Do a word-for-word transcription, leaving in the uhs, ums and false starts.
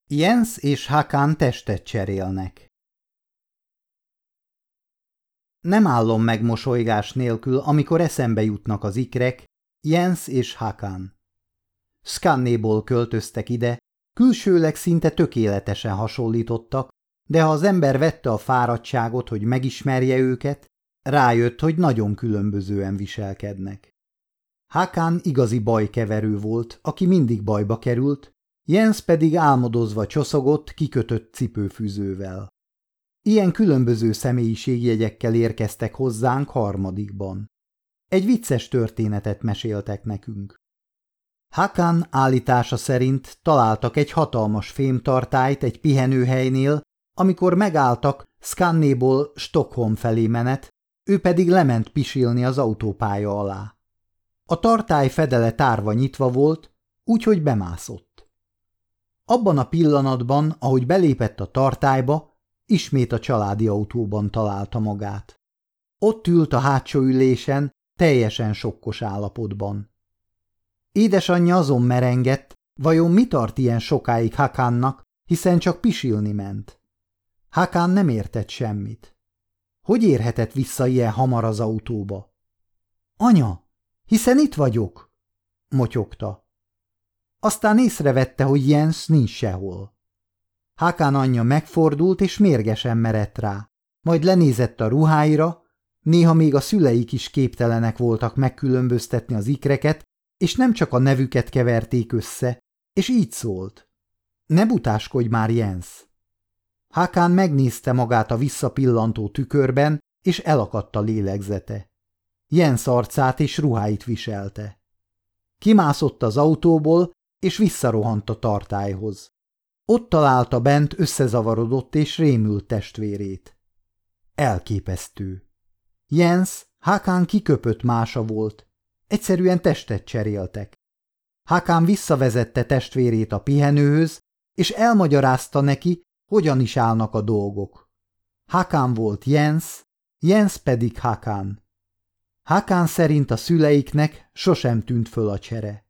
Jens és Hakan testet cserélnek. Nem állom meg mosolygás nélkül, amikor eszembe jutnak az ikrek, Jens és Hakan. Skannéból költöztek ide, külsőleg szinte tökéletesen hasonlítottak, de ha az ember vette a fáradtságot, hogy megismerje őket, rájött, hogy nagyon különbözően viselkednek. Hakan igazi bajkeverő volt, aki mindig bajba került, Jens pedig álmodozva csoszogott kikötött cipőfűzővel. Ilyen különböző személyiségjegyekkel érkeztek hozzánk harmadikban. Egy vicces történetet meséltek nekünk. Hakan állítása szerint találtak egy hatalmas fémtartályt egy pihenőhelynél, amikor megálltak Skannéból Stockholm felé menet, ő pedig lement pisilni az autópálya alá. A tartály fedele tárva nyitva volt, úgyhogy bemászott. Abban a pillanatban, ahogy belépett a tartályba, ismét a családi autóban találta magát. Ott ült a hátsó ülésen, teljesen sokkos állapotban. Édesanyja azon merengett, vajon mi tart ilyen sokáig Hakannak, hiszen csak pisilni ment. Hakan nem értett semmit. Hogy érhetett vissza ilyen hamar az autóba? Anya, hiszen itt vagyok, motyogta. Aztán észrevette, hogy Jens nincs sehol. Hakan anyja megfordult és mérgesen merett rá, majd lenézett a ruháira, néha még a szüleik is képtelenek voltak megkülönböztetni az ikreket, és nem csak a nevüket keverték össze, és így szólt. Ne butáskodj már, Jens! Hakan megnézte magát a visszapillantó tükörben, és elakadt a lélegzete. Jens arcát és ruháit viselte. Kimászott az autóból, és visszarohant a tartályhoz. Ott találta bent összezavarodott és rémült testvérét. Elképesztő. Jens Hakan kiköpött mása volt. Egyszerűen testet cseréltek. Hakan visszavezette testvérét a pihenőhöz, és elmagyarázta neki, hogyan is állnak a dolgok. Hakan volt Jens, Jens pedig Hakan. Hakan szerint a szüleiknek sosem tűnt föl a csere.